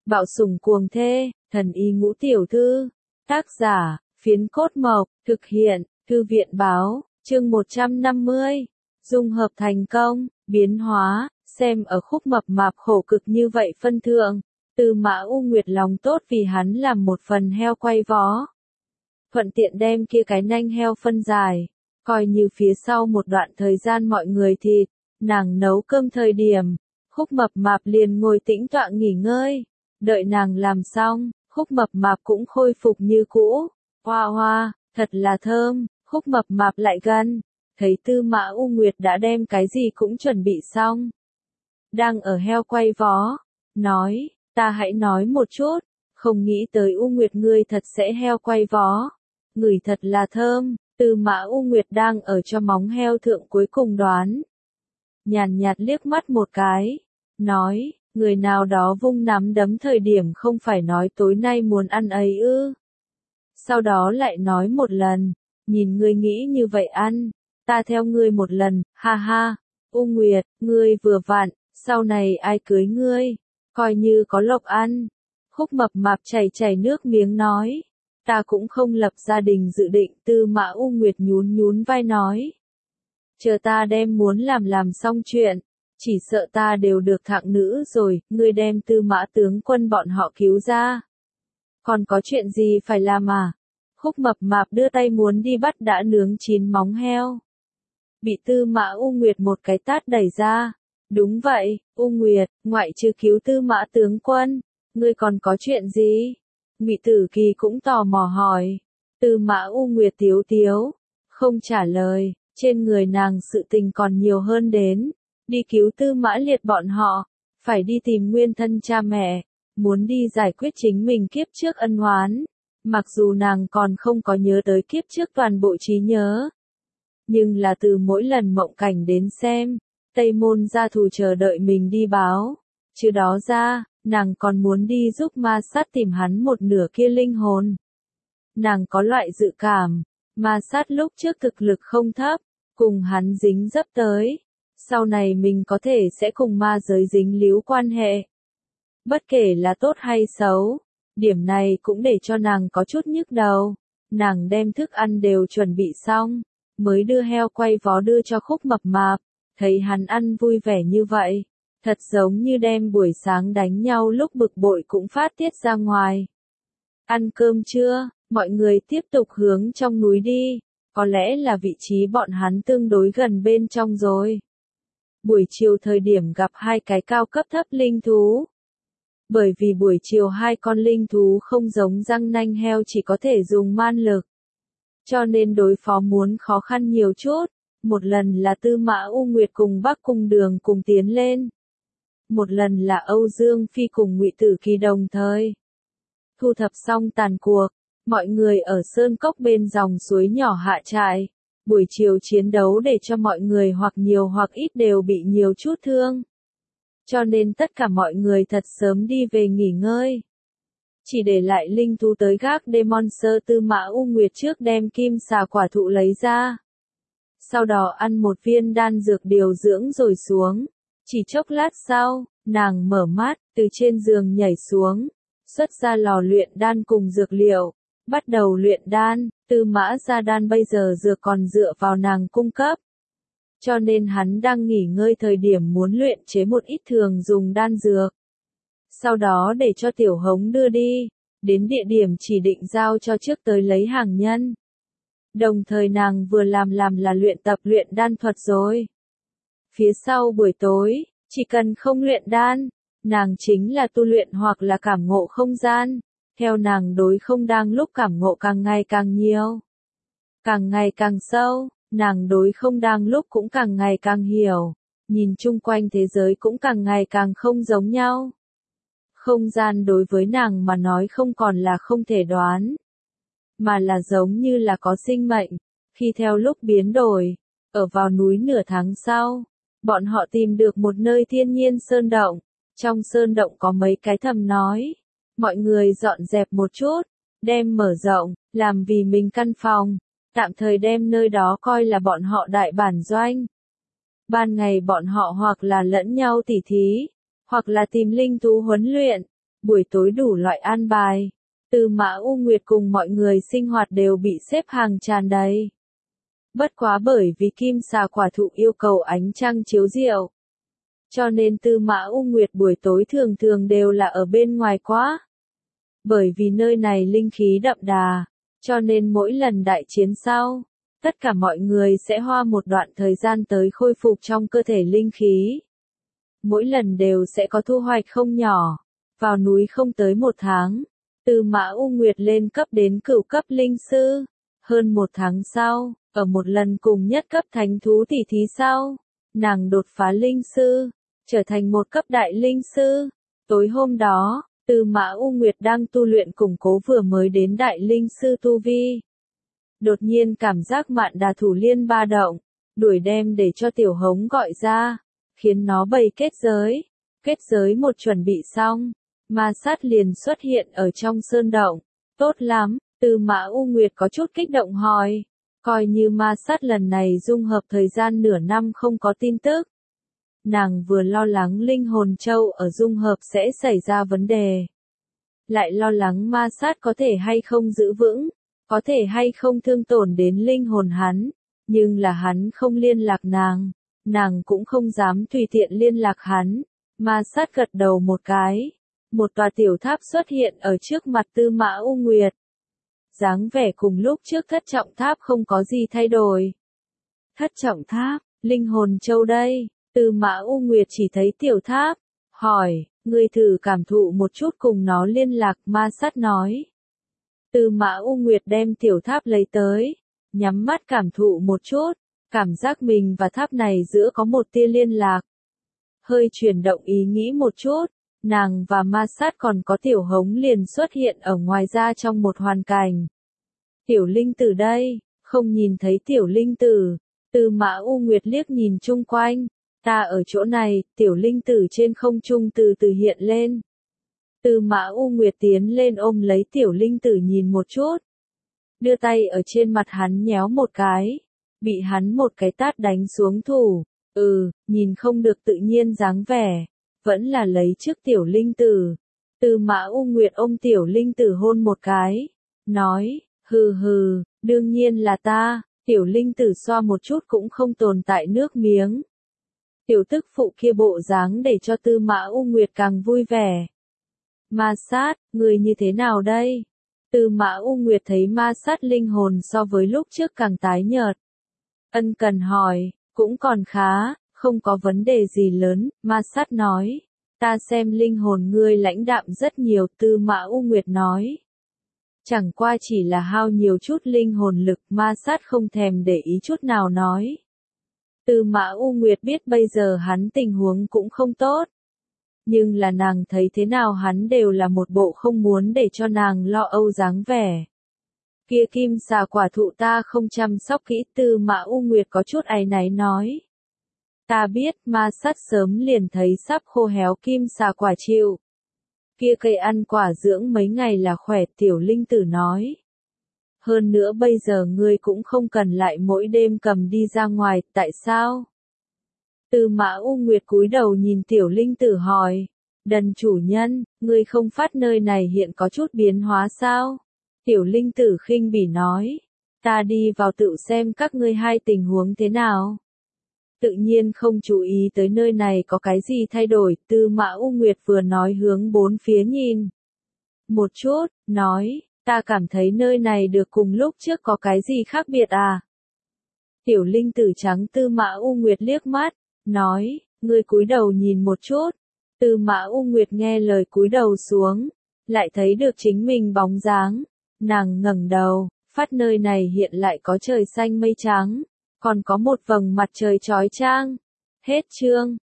Bạo sủng cuồng thê, thần y ngũ tiểu thư. Tác giả, Phiến Cốt Mộc, thực hiện, Thư viện Báo, chương 150. Dung hợp thành công, biến hóa, xem ở Khúc Mập Mạp khổ cực như vậy phân thượng. Tư Mã U Nguyệt lòng tốt vì hắn làm một phần heo quay vó. Thuận tiện đem kia cái nanh heo phân dài, coi như phía sau một đoạn thời gian mọi người thịt, nàng nấu cơm thời điểm, Khúc Mập Mạp liền ngồi tĩnh tọa nghỉ ngơi. Đợi nàng làm xong, Khúc Mập Mạp cũng khôi phục như cũ. Hoa hoa, thật là thơm. Khúc Mập Mạp lại gần, thấy Tư Mã U Nguyệt đã đem cái gì cũng chuẩn bị xong. Đang ở heo quay vó, nói, ta hãy nói một chút, không nghĩ tới U Nguyệt ngươi thật sẽ heo quay vó. Ngửi thật là thơm. Tư Mã U Nguyệt đang ở cho móng heo thượng cuối cùng đoán. Nhàn nhạt liếc mắt một cái, nói, người nào đó vung nắm đấm thời điểm không phải nói tối nay muốn ăn ấy ư. Sau đó lại nói một lần, nhìn ngươi nghĩ như vậy ăn, ta theo ngươi một lần, ha ha. U Nguyệt, ngươi vừa vặn, sau này ai cưới ngươi, coi như có lộc ăn. Khúc Mập Mạp chảy chảy nước miếng nói, ta cũng không lập gia đình dự định. Tư Mã U Nguyệt nhún nhún vai nói, chờ ta đem muốn làm xong chuyện, chỉ sợ ta đều được thạng nữ rồi, ngươi đem Tư Mã tướng quân bọn họ cứu ra. Còn có chuyện gì phải làm à? Khúc Mập Mạp đưa tay muốn đi bắt đã nướng chín móng heo. Bị Tư Mã U Nguyệt một cái tát đẩy ra. Đúng vậy, U Nguyệt, ngoại trừ cứu Tư Mã tướng quân, ngươi còn có chuyện gì? Ngụy Tử Kỳ cũng tò mò hỏi. Tư Mã U Nguyệt tiếu tiếu, không trả lời, trên người nàng sự tình còn nhiều hơn đến. Đi cứu Tư Mã Liệt bọn họ, phải đi tìm nguyên thân cha mẹ, muốn đi giải quyết chính mình kiếp trước ân oán. Mặc dù nàng còn không có nhớ tới kiếp trước toàn bộ trí nhớ, nhưng là từ mỗi lần mộng cảnh đến xem, Tây Môn gia thù chờ đợi mình đi báo. Chứ đó ra, nàng còn muốn đi giúp Ma Sát tìm hắn một nửa kia linh hồn. Nàng có loại dự cảm, Ma Sát lúc trước thực lực không thấp, cùng hắn dính dấp tới. Sau này mình có thể sẽ cùng ma giới dính líu quan hệ. Bất kể là tốt hay xấu, điểm này cũng để cho nàng có chút nhức đầu. Nàng đem thức ăn đều chuẩn bị xong, mới đưa heo quay vó đưa cho Khúc Mập Mạp. Thấy hắn ăn vui vẻ như vậy, thật giống như đem buổi sáng đánh nhau lúc bực bội cũng phát tiết ra ngoài. Ăn cơm chưa? Mọi người tiếp tục hướng trong núi đi. Có lẽ là vị trí bọn hắn tương đối gần bên trong rồi. Buổi chiều thời điểm gặp hai cái cao cấp thấp linh thú. Bởi vì buổi chiều hai con linh thú không giống răng nanh heo chỉ có thể dùng man lực, cho nên đối phó muốn khó khăn nhiều chút. Một lần là Tư Mã U Nguyệt cùng Bắc Cung Đường cùng tiến lên. Một lần là Âu Dương Phi cùng Ngụy Tử Kỳ đồng thời. Thu thập xong tàn cuộc, mọi người ở sơn cốc bên dòng suối nhỏ hạ trại. Buổi chiều chiến đấu để cho mọi người hoặc nhiều hoặc ít đều bị nhiều chút thương. Cho nên tất cả mọi người thật sớm đi về nghỉ ngơi. Chỉ để lại linh thú tới gác đêm. Monster Tư Mã U Nguyệt trước đem kim xà quả thụ lấy ra. Sau đó ăn một viên đan dược điều dưỡng rồi xuống. Chỉ chốc lát sau, nàng mở mắt, từ trên giường nhảy xuống, xuất ra lò luyện đan cùng dược liệu, bắt đầu luyện đan. Tư Mã gia đan bây giờ dược còn dựa vào nàng cung cấp. Cho nên hắn đang nghỉ ngơi thời điểm muốn luyện chế một ít thường dùng đan dược. Sau đó để cho Tiểu Hống đưa đi, đến địa điểm chỉ định giao cho trước tới lấy hàng nhân. Đồng thời nàng vừa làm là luyện tập luyện đan thuật rồi. Phía sau buổi tối, chỉ cần không luyện đan, nàng chính là tu luyện hoặc là cảm ngộ không gian. Theo nàng đối không đang lúc cảm ngộ càng ngày càng nhiều, càng ngày càng sâu, nàng đối không đang lúc cũng càng ngày càng hiểu, nhìn chung quanh thế giới cũng càng ngày càng không giống nhau. Không gian đối với nàng mà nói không còn là không thể đoán, mà là giống như là có sinh mệnh, khi theo lúc biến đổi. Ở vào núi nửa tháng sau, bọn họ tìm được một nơi thiên nhiên sơn động, trong sơn động có mấy cái thầm nói. Mọi người dọn dẹp một chút, đem mở rộng, làm vì mình căn phòng, tạm thời đem nơi đó coi là bọn họ đại bản doanh. Ban ngày bọn họ hoặc là lẫn nhau tỉ thí, hoặc là tìm linh thú huấn luyện, buổi tối đủ loại an bài. Tư Mã U Nguyệt cùng mọi người sinh hoạt đều bị xếp hàng tràn đầy. Bất quá bởi vì kim xà quả thụ yêu cầu ánh trăng chiếu rượu, cho nên Tư Mã U Nguyệt buổi tối thường thường đều là ở bên ngoài quá. Bởi vì nơi này linh khí đậm đà, cho nên mỗi lần đại chiến sau, tất cả mọi người sẽ hoa một đoạn thời gian tới khôi phục trong cơ thể linh khí. Mỗi lần đều sẽ có thu hoạch không nhỏ. Vào núi không tới 1 tháng, Tư Mã U Nguyệt lên cấp đến cửu cấp linh sư. Hơn 1 tháng sau, ở một lần cùng nhất cấp thánh thú tỷ thí sau, nàng đột phá linh sư, trở thành 1 cấp đại linh sư. Tối hôm đó, Tư Mã U Nguyệt đang tu luyện củng cố vừa mới đến đại linh sư tu vi. Đột nhiên cảm giác Mạn Đà thủ liên ba động, đuổi đem để cho Tiểu Hống gọi ra, khiến nó bày kết giới. Kết giới một chuẩn bị xong, ma sát liền xuất hiện ở trong sơn động. Tốt lắm, Tư Mã U Nguyệt có chút kích động hỏi, coi như ma sát lần này dung hợp thời gian nửa năm không có tin tức. Nàng vừa lo lắng linh hồn châu ở dung hợp sẽ xảy ra vấn đề, lại lo lắng ma sát có thể hay không giữ vững, có thể hay không thương tổn đến linh hồn hắn, nhưng là hắn không liên lạc nàng cũng không dám tùy tiện liên lạc hắn. Ma sát gật đầu một cái, một tòa tiểu tháp xuất hiện ở trước mặt Tư Mã U Nguyệt. Dáng vẻ cùng lúc trước thất trọng tháp không có gì thay đổi. Thất trọng tháp, linh hồn châu đây. Tư Mã U Nguyệt chỉ thấy tiểu tháp, hỏi, ngươi thử cảm thụ một chút cùng nó liên lạc. Ma sát nói. Tư Mã U Nguyệt đem tiểu tháp lấy tới, nhắm mắt cảm thụ một chút, cảm giác mình và tháp này giữa có một tia liên lạc. Hơi chuyển động ý nghĩ một chút, nàng và ma sát còn có Tiểu Hống liền xuất hiện ở ngoài ra trong một hoàn cảnh. Tiểu linh tử đây, không nhìn thấy tiểu linh tử. Tư Mã U Nguyệt liếc nhìn chung quanh, ta ở chỗ này. Tiểu linh tử trên không trung từ từ hiện lên. Tư Mã U Nguyệt tiến lên ôm lấy tiểu linh tử nhìn một chút, đưa tay ở trên mặt hắn nhéo một cái, bị hắn một cái tát đánh xuống thủ. Nhìn không được tự nhiên dáng vẻ, vẫn là lấy trước tiểu linh tử. Tư Mã U Nguyệt ôm tiểu linh tử hôn một cái, nói, hừ hừ, đương nhiên là ta. Tiểu linh tử xoa một chút cũng không tồn tại nước miếng. Tiểu tức phụ kia bộ dáng để cho Tư Mã U Nguyệt càng vui vẻ. Ma sát, người như thế nào đây? Tư Mã U Nguyệt thấy ma sát linh hồn so với lúc trước càng tái nhợt. Ân cần hỏi, cũng còn khá, không có vấn đề gì lớn. Ma sát nói, ta xem linh hồn ngươi lãnh đạm rất nhiều. Tư Mã U Nguyệt nói, chẳng qua chỉ là hao nhiều chút linh hồn lực. Ma sát không thèm để ý chút nào nói. Tư Mã U Nguyệt biết bây giờ hắn tình huống cũng không tốt, nhưng là nàng thấy thế nào hắn đều là một bộ không muốn để cho nàng lo âu dáng vẻ. Kia kim xà quả thụ ta không chăm sóc kỹ. Tư Mã U Nguyệt có chút áy náy nói. Ta biết. Ma sát sớm liền thấy sắp khô héo kim xà quả chịu. Kia cây ăn quả dưỡng mấy ngày là khỏe. Tiểu linh tử nói. Hơn nữa bây giờ ngươi cũng không cần lại mỗi đêm cầm đi ra ngoài. Tại sao? Tư Mã U Nguyệt cúi đầu nhìn tiểu linh tử hỏi. Đần chủ nhân, ngươi không phát nơi này hiện có chút biến hóa sao? Tiểu linh tử khinh bỉ nói. Ta đi vào tự xem các ngươi hai tình huống thế nào. Tự nhiên không chú ý tới nơi này có cái gì thay đổi. Tư Mã U Nguyệt vừa nói hướng bốn phía nhìn một chút, nói, ta cảm thấy nơi này được cùng lúc trước có cái gì khác biệt à? Tiểu linh tử trắng Tư Mã U Nguyệt liếc mắt, nói, ngươi cúi đầu nhìn một chút. Tư Mã U Nguyệt nghe lời cúi đầu xuống, lại thấy được chính mình bóng dáng. Nàng ngẩng đầu, phát nơi này hiện lại có trời xanh mây trắng, còn có một vầng mặt trời chói chang. Hết chương.